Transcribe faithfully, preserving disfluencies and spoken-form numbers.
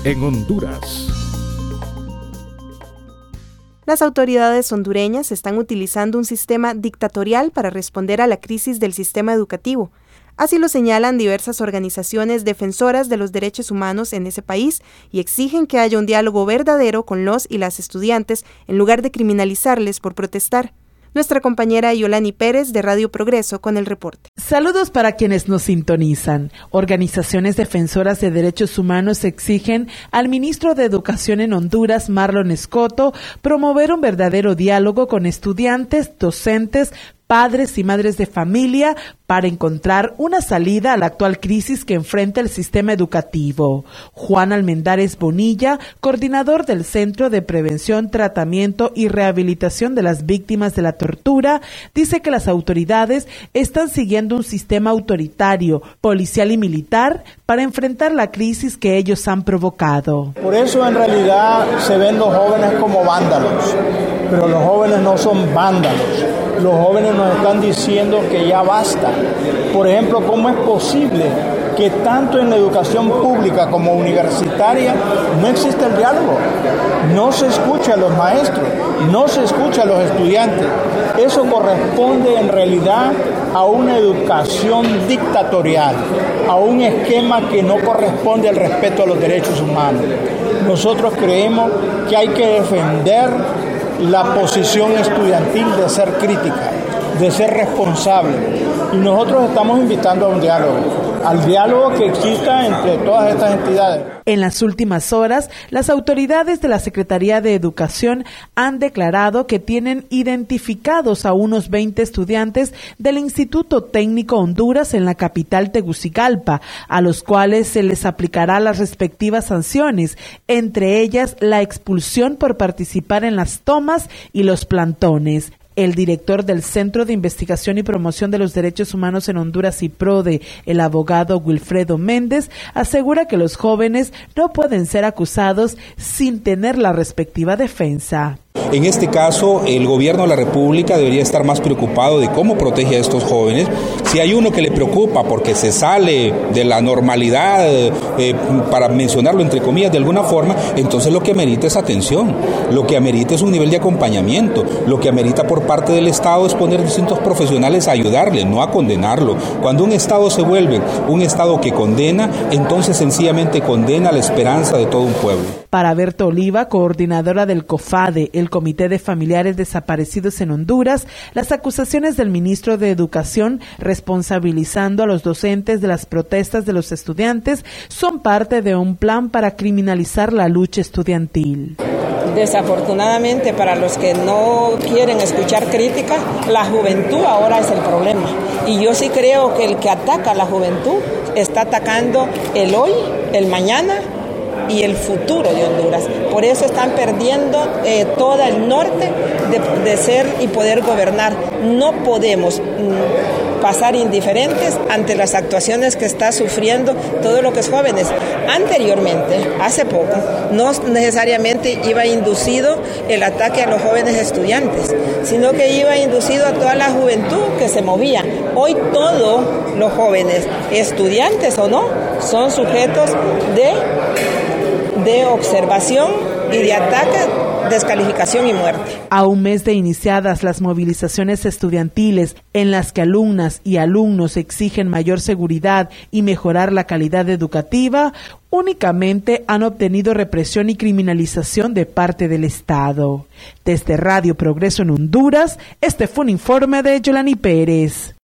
en Honduras. Las autoridades hondureñas están utilizando un sistema dictatorial para responder a la crisis del sistema educativo. Así lo señalan diversas organizaciones defensoras de los derechos humanos en ese país y exigen que haya un diálogo verdadero con los y las estudiantes en lugar de criminalizarles por protestar. Nuestra compañera Yolani Pérez de Radio Progreso con el reporte. Saludos para quienes nos sintonizan. Organizaciones defensoras de derechos humanos exigen al ministro de Educación en Honduras, Marlon Escoto, promover un verdadero diálogo con estudiantes, docentes, padres y madres de familia para encontrar una salida a la actual crisis que enfrenta el sistema educativo. Juan Almendares Bonilla, coordinador del Centro de Prevención, Tratamiento y Rehabilitación de las Víctimas de la Tortura, dice que las autoridades están siguiendo un sistema autoritario, policial y militar para enfrentar la crisis que ellos han provocado. Por eso en realidad se ven los jóvenes como vándalos, pero los jóvenes no son vándalos. Los jóvenes nos están diciendo que ya basta. Por ejemplo, ¿cómo es posible que tanto en la educación pública como universitaria no existe el diálogo? No se escucha a los maestros, no se escucha a los estudiantes. Eso corresponde en realidad a una educación dictatorial, a un esquema que no corresponde al respeto a los derechos humanos. Nosotros creemos que hay que defender la posición estudiantil de ser crítica, de ser responsable. Y nosotros estamos invitando a un diálogo, al diálogo que exista entre todas estas entidades. En las últimas horas, las autoridades de la Secretaría de Educación han declarado que tienen identificados a unos veinte estudiantes del Instituto Técnico Honduras en la capital Tegucigalpa, a los cuales se les aplicará las respectivas sanciones, entre ellas la expulsión por participar en las tomas y los plantones. El director del Centro de Investigación y Promoción de los Derechos Humanos en Honduras, CIPRODE, el abogado Wilfredo Méndez, asegura que los jóvenes no pueden ser acusados sin tener la respectiva defensa. En este caso, el gobierno de la República debería estar más preocupado de cómo protege a estos jóvenes. Si hay uno que le preocupa porque se sale de la normalidad, eh, para mencionarlo entre comillas de alguna forma, entonces lo que amerita es atención, lo que amerita es un nivel de acompañamiento, lo que amerita por parte del Estado es poner distintos profesionales a ayudarle, no a condenarlo. Cuando un Estado se vuelve un Estado que condena, entonces sencillamente condena la esperanza de todo un pueblo. Para Berta Oliva, coordinadora del COFADE, el Comité de Familiares Desaparecidos en Honduras, las acusaciones del ministro de Educación responsabilizando a los docentes de las protestas de los estudiantes son parte de un plan para criminalizar la lucha estudiantil. Desafortunadamente, para los que no quieren escuchar crítica, la juventud ahora es el problema. Y yo sí creo que el que ataca a la juventud está atacando el hoy, el mañana y el futuro de Honduras. Por eso están perdiendo eh, todo el norte de, de ser y poder gobernar. No podemos mm, pasar indiferentes ante las actuaciones que está sufriendo todo lo que es jóvenes. Anteriormente, hace poco, no necesariamente iba inducido el ataque a los jóvenes estudiantes, sino que iba inducido a toda la juventud que se movía. Hoy todos los jóvenes, estudiantes o no, son sujetos de de observación y de ataque, descalificación y muerte. A un mes de iniciadas las movilizaciones estudiantiles en las que alumnas y alumnos exigen mayor seguridad y mejorar la calidad educativa, únicamente han obtenido represión y criminalización de parte del Estado. Desde Radio Progreso en Honduras, este fue un informe de Yolani Pérez.